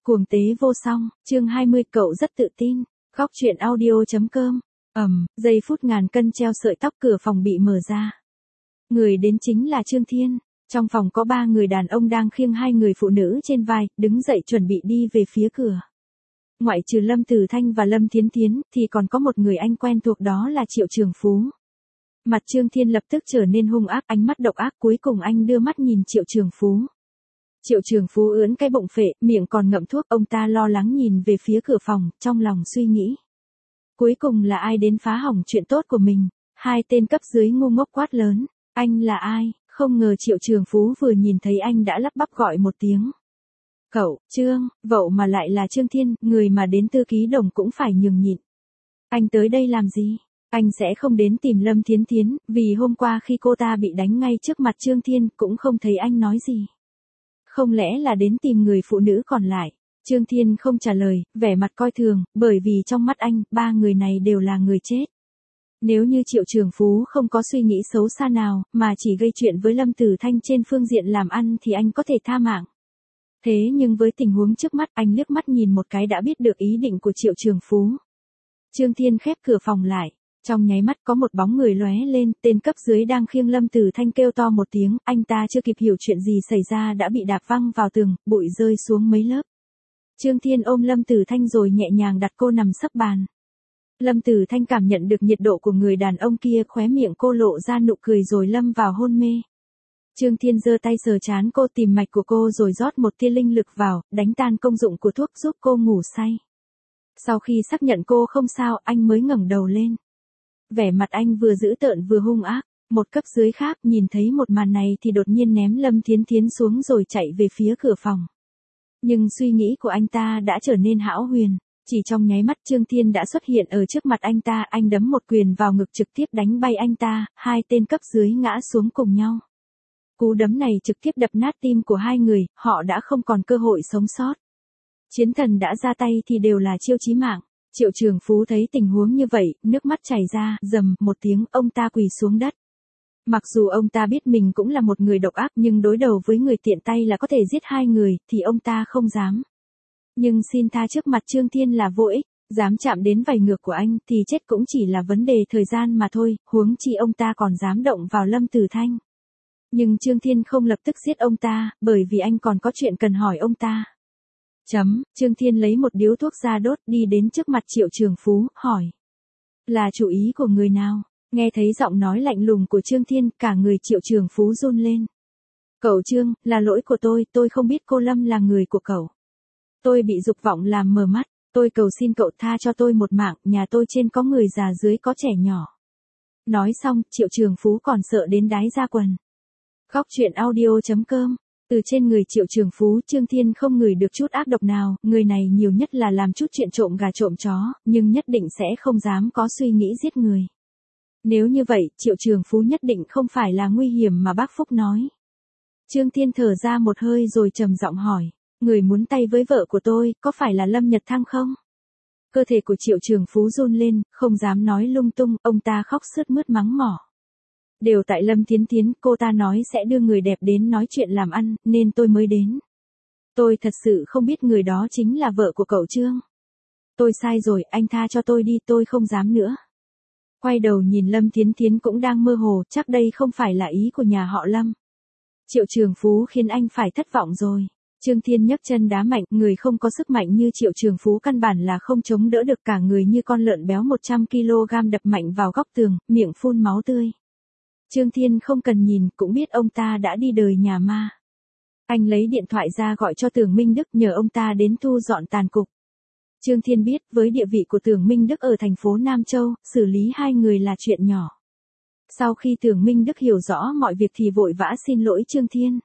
Cuồng tế vô song, chương 20 cậu rất tự tin, góc chuyện audio.com, giây phút ngàn cân treo sợi tóc cửa phòng bị mở ra. Người đến chính là Trương Thiên, trong phòng có 3 người đàn ông đang khiêng 2 người phụ nữ trên vai, đứng dậy chuẩn bị đi về phía cửa. Ngoại trừ Lâm Tử Thanh và Lâm Thiến Thiến, thì còn có một người anh quen thuộc đó là Triệu Trường Phú. Mặt Trương Thiên lập tức trở nên hung ác, ánh mắt độc ác, cuối cùng anh đưa mắt nhìn Triệu Trường Phú. Triệu Trường Phú ưỡn cái bụng phệ, miệng còn ngậm thuốc, ông ta lo lắng nhìn về phía cửa phòng, trong lòng suy nghĩ. Cuối cùng là ai đến phá hỏng chuyện tốt của mình? 2 tên cấp dưới ngu ngốc quát lớn. Anh là ai? Không ngờ Triệu Trường Phú vừa nhìn thấy anh đã lắp bắp gọi một tiếng. Cậu, Trương, vậu mà lại là Trương Thiên, người mà đến Tư Ký Đồng cũng phải nhường nhịn. Anh tới đây làm gì? Anh sẽ không đến tìm Lâm Thiến Thiến, vì hôm qua khi cô ta bị đánh ngay trước mặt Trương Thiên cũng không thấy anh nói gì. Không lẽ là đến tìm người phụ nữ còn lại? Trương Thiên không trả lời, vẻ mặt coi thường, bởi vì trong mắt anh, 3 người này đều là người chết. Nếu như Triệu Trường Phú không có suy nghĩ xấu xa nào, mà chỉ gây chuyện với Lâm Tử Thanh trên phương diện làm ăn thì anh có thể tha mạng. Thế nhưng với tình huống trước mắt, anh liếc mắt nhìn một cái đã biết được ý định của Triệu Trường Phú. Trương Thiên khép cửa phòng lại. Trong nháy mắt có một bóng người lóe lên, tên cấp dưới đang khiêng Lâm Tử Thanh kêu to một tiếng, anh ta chưa kịp hiểu chuyện gì xảy ra đã bị đạp văng vào tường, bụi rơi xuống mấy lớp. Trương Thiên ôm Lâm Tử Thanh rồi nhẹ nhàng đặt cô nằm sấp bàn. Lâm Tử Thanh cảm nhận được nhiệt độ của người đàn ông kia, khóe miệng cô lộ ra nụ cười rồi lâm vào hôn mê. Trương Thiên giơ tay sờ trán cô, tìm mạch của cô rồi rót một tia linh lực vào, đánh tan công dụng của thuốc giúp cô ngủ say. Sau khi xác nhận cô không sao, anh mới ngẩng đầu lên. Vẻ mặt anh vừa dữ tợn vừa hung ác, một cấp dưới khác nhìn thấy một màn này thì đột nhiên ném Lâm Thiến Thiến xuống rồi chạy về phía cửa phòng. Nhưng suy nghĩ của anh ta đã trở nên hão huyền, chỉ trong nháy mắt Trương Thiên đã xuất hiện ở trước mặt anh ta, anh đấm một quyền vào ngực trực tiếp đánh bay anh ta, 2 tên cấp dưới ngã xuống cùng nhau. Cú đấm này trực tiếp đập nát tim của 2 người, họ đã không còn cơ hội sống sót. Chiến thần đã ra tay thì đều là chiêu chí mạng. Triệu Trường Phú thấy tình huống như vậy, nước mắt chảy ra, rầm một tiếng, ông ta quỳ xuống đất. Mặc dù ông ta biết mình cũng là một người độc ác nhưng đối đầu với người tiện tay là có thể giết 2 người, thì ông ta không dám. Nhưng xin tha trước mặt Trương Thiên là vô ích, dám chạm đến vảy ngược của anh thì chết cũng chỉ là vấn đề thời gian mà thôi, huống chi ông ta còn dám động vào Lâm Tử Thanh. Nhưng Trương Thiên không lập tức giết ông ta, bởi vì anh còn có chuyện cần hỏi ông ta. Trương Thiên lấy một điếu thuốc ra đốt, đi đến trước mặt Triệu Trường Phú, hỏi. Là chủ ý của người nào? Nghe thấy giọng nói lạnh lùng của Trương Thiên, cả người Triệu Trường Phú run lên. Cậu Trương, là lỗi của tôi không biết cô Lâm là người của cậu. Tôi bị dục vọng làm mờ mắt, tôi cầu xin cậu tha cho tôi một mạng, nhà tôi trên có người già dưới có trẻ nhỏ. Nói xong, Triệu Trường Phú còn sợ đến đái ra quần. Góc chuyện audio.com. Từ trên người Triệu Trường Phú, Trương Thiên không ngửi được chút ác độc nào, người này nhiều nhất là làm chút chuyện trộm gà trộm chó, nhưng nhất định sẽ không dám có suy nghĩ giết người. Nếu như vậy, Triệu Trường Phú nhất định không phải là nguy hiểm mà bác Phúc nói. Trương Thiên thở ra một hơi rồi trầm giọng hỏi, người muốn tay với vợ của tôi, có phải là Lâm Nhật Thăng không? Cơ thể của Triệu Trường Phú run lên, không dám nói lung tung, ông ta khóc sướt mướt mắng mỏ. Đều tại Lâm Thiến Thiến, cô ta nói sẽ đưa người đẹp đến nói chuyện làm ăn, nên tôi mới đến. Tôi thật sự không biết người đó chính là vợ của cậu Trương. Tôi sai rồi, anh tha cho tôi đi, tôi không dám nữa. Quay đầu nhìn Lâm Thiến Thiến cũng đang mơ hồ, chắc đây không phải là ý của nhà họ Lâm. Triệu Trường Phú khiến anh phải thất vọng rồi. Trương Thiên nhấc chân đá mạnh, người không có sức mạnh như Triệu Trường Phú căn bản là không chống đỡ được, cả người như con lợn béo 100 kg đập mạnh vào góc tường, miệng phun máu tươi. Trương Thiên không cần nhìn cũng biết ông ta đã đi đời nhà ma. Anh lấy điện thoại ra gọi cho Tưởng Minh Đức nhờ ông ta đến thu dọn tàn cục. Trương Thiên biết với địa vị của Tưởng Minh Đức ở thành phố Nam Châu, xử lý 2 người là chuyện nhỏ. Sau khi Tưởng Minh Đức hiểu rõ mọi việc thì vội vã xin lỗi Trương Thiên.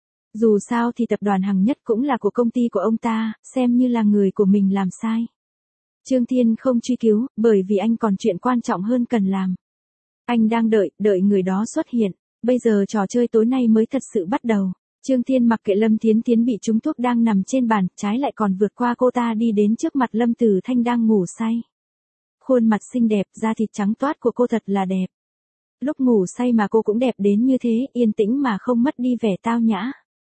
Dù sao thì tập đoàn Hằng Nhất cũng là của công ty của ông ta, xem như là người của mình làm sai. Trương Thiên không truy cứu, bởi vì anh còn chuyện quan trọng hơn cần làm. Anh đang đợi người đó xuất hiện, bây giờ trò chơi tối nay mới thật sự bắt đầu. Trương Thiên mặc kệ Lâm Thiến Thiến bị trúng thuốc đang nằm trên bàn, trái lại còn vượt qua cô ta đi đến trước mặt Lâm Tử Thanh đang ngủ say. Khuôn mặt xinh đẹp, da thịt trắng toát của cô thật là đẹp. Lúc ngủ say mà cô cũng đẹp đến như thế, yên tĩnh mà không mất đi vẻ tao nhã.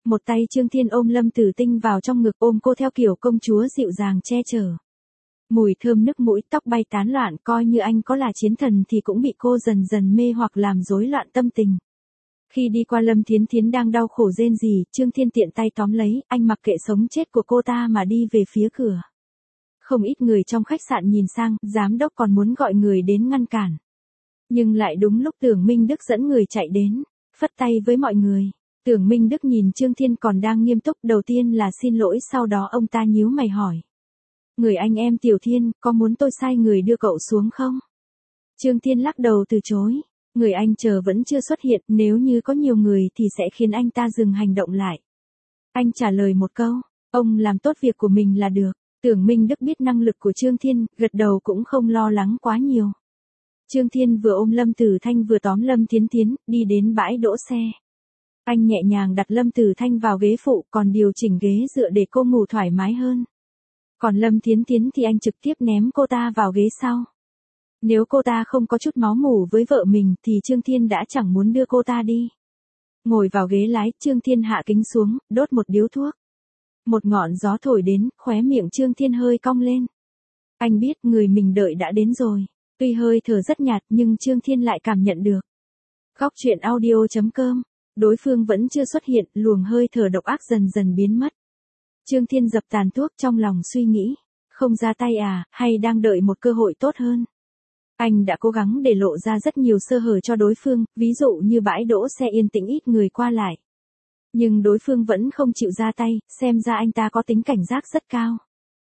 Một tay Trương Thiên ôm Lâm Tử Tinh vào trong ngực, ôm cô theo kiểu công chúa dịu dàng che chở. Mùi thơm nức mũi, tóc bay tán loạn, coi như anh có là chiến thần thì cũng bị cô dần dần mê hoặc làm rối loạn tâm tình. Khi đi qua Lâm Thiến Thiến đang đau khổ rên rỉ, Trương Thiên tiện tay tóm lấy, anh mặc kệ sống chết của cô ta mà đi về phía cửa. Không ít người trong khách sạn nhìn sang, giám đốc còn muốn gọi người đến ngăn cản. Nhưng lại đúng lúc Tưởng Minh Đức dẫn người chạy đến, phất tay với mọi người. Tưởng Minh Đức nhìn Trương Thiên còn đang nghiêm túc, đầu tiên là xin lỗi, sau đó ông ta nhíu mày hỏi. Người anh em Tiểu Thiên, có muốn tôi sai người đưa cậu xuống không? Trương Thiên lắc đầu từ chối. Người anh chờ vẫn chưa xuất hiện, nếu như có nhiều người thì sẽ khiến anh ta dừng hành động lại. Anh trả lời một câu, ông làm tốt việc của mình là được. Tưởng Minh Đức biết năng lực của Trương Thiên, gật đầu cũng không lo lắng quá nhiều. Trương Thiên vừa ôm Lâm Tử Thanh vừa tóm Lâm Thiến Thiến, đi đến bãi đỗ xe. Anh nhẹ nhàng đặt Lâm Tử Thanh vào ghế phụ, còn điều chỉnh ghế dựa để cô ngủ thoải mái hơn. Còn Lâm Thiến Thiến thì anh trực tiếp ném cô ta vào ghế sau. Nếu cô ta không có chút máu mủ với vợ mình thì Trương Thiên đã chẳng muốn đưa cô ta đi. Ngồi vào ghế lái, Trương Thiên hạ kính xuống, đốt một điếu thuốc. Một ngọn gió thổi đến, khóe miệng Trương Thiên hơi cong lên. Anh biết người mình đợi đã đến rồi. Tuy hơi thở rất nhạt nhưng Trương Thiên lại cảm nhận được. Góc truyện audio.com. Đối phương vẫn chưa xuất hiện, luồng hơi thở độc ác dần dần biến mất. Trương Thiên dập tàn thuốc trong lòng suy nghĩ. Không ra tay à, hay đang đợi một cơ hội tốt hơn? Anh đã cố gắng để lộ ra rất nhiều sơ hở cho đối phương, ví dụ như bãi đỗ xe yên tĩnh ít người qua lại. Nhưng đối phương vẫn không chịu ra tay, xem ra anh ta có tính cảnh giác rất cao.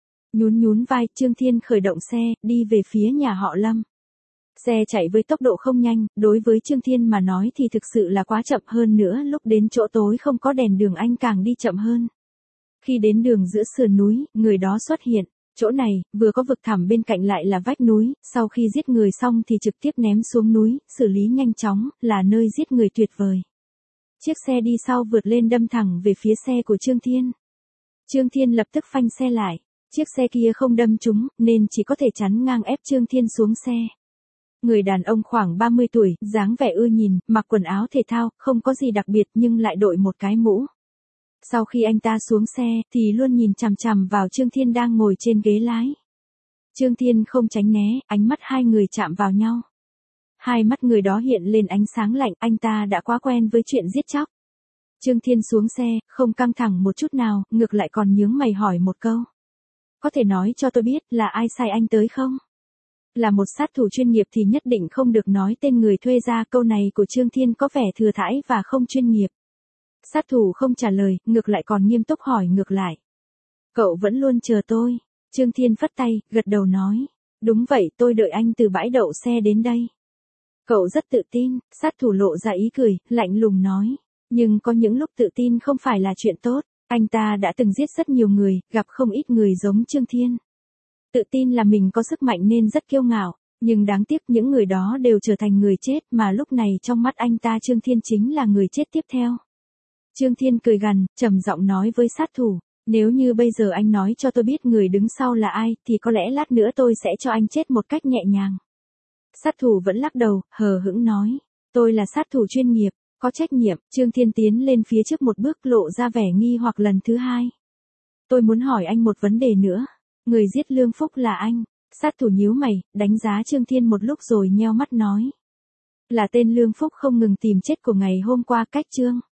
Nhún vai, Trương Thiên khởi động xe, đi về phía nhà họ Lâm. Xe chạy với tốc độ không nhanh, đối với Trương Thiên mà nói thì thực sự là quá chậm, hơn nữa lúc đến chỗ tối không có đèn đường anh càng đi chậm hơn. Khi đến đường giữa sườn núi, người đó xuất hiện. Chỗ này, vừa có vực thẳm bên cạnh lại là vách núi, sau khi giết người xong thì trực tiếp ném xuống núi, xử lý nhanh chóng, là nơi giết người tuyệt vời. Chiếc xe đi sau vượt lên đâm thẳng về phía xe của Trương Thiên. Trương Thiên lập tức phanh xe lại. Chiếc xe kia không đâm trúng, nên chỉ có thể chắn ngang ép Trương Thiên xuống xe. Người đàn ông khoảng 30 tuổi, dáng vẻ ưa nhìn, mặc quần áo thể thao, không có gì đặc biệt nhưng lại đội một cái mũ. Sau khi anh ta xuống xe, thì luôn nhìn chằm chằm vào Trương Thiên đang ngồi trên ghế lái. Trương Thiên không tránh né, ánh mắt hai người chạm vào nhau. Hai mắt người đó hiện lên ánh sáng lạnh, anh ta đã quá quen với chuyện giết chóc. Trương Thiên xuống xe, không căng thẳng một chút nào, ngược lại còn nhướng mày hỏi một câu. Có thể nói cho tôi biết là ai sai anh tới không? Là một sát thủ chuyên nghiệp thì nhất định không được nói tên người thuê ra, câu này của Trương Thiên có vẻ thừa thãi và không chuyên nghiệp. Sát thủ không trả lời, ngược lại còn nghiêm túc hỏi ngược lại. Cậu vẫn luôn chờ tôi. Trương Thiên phất tay, gật đầu nói. Đúng vậy, tôi đợi anh từ bãi đậu xe đến đây. Cậu rất tự tin, sát thủ lộ ra ý cười, lạnh lùng nói. Nhưng có những lúc tự tin không phải là chuyện tốt. Anh ta đã từng giết rất nhiều người, gặp không ít người giống Trương Thiên. Tự tin là mình có sức mạnh nên rất kiêu ngạo. Nhưng đáng tiếc những người đó đều trở thành người chết, mà lúc này trong mắt anh ta Trương Thiên chính là người chết tiếp theo. Trương Thiên cười gằn, trầm giọng nói với sát thủ. Nếu như bây giờ anh nói cho tôi biết người đứng sau là ai, thì có lẽ lát nữa tôi sẽ cho anh chết một cách nhẹ nhàng. Sát thủ vẫn lắc đầu, hờ hững nói. Tôi là sát thủ chuyên nghiệp, có trách nhiệm. Trương Thiên tiến lên phía trước một bước, lộ ra vẻ nghi hoặc lần thứ hai. Tôi muốn hỏi anh một vấn đề nữa. Người giết Lương Phúc là anh. Sát thủ nhíu mày, đánh giá Trương Thiên một lúc rồi nheo mắt nói. Là tên Lương Phúc không ngừng tìm chết của ngày hôm qua, cách Trương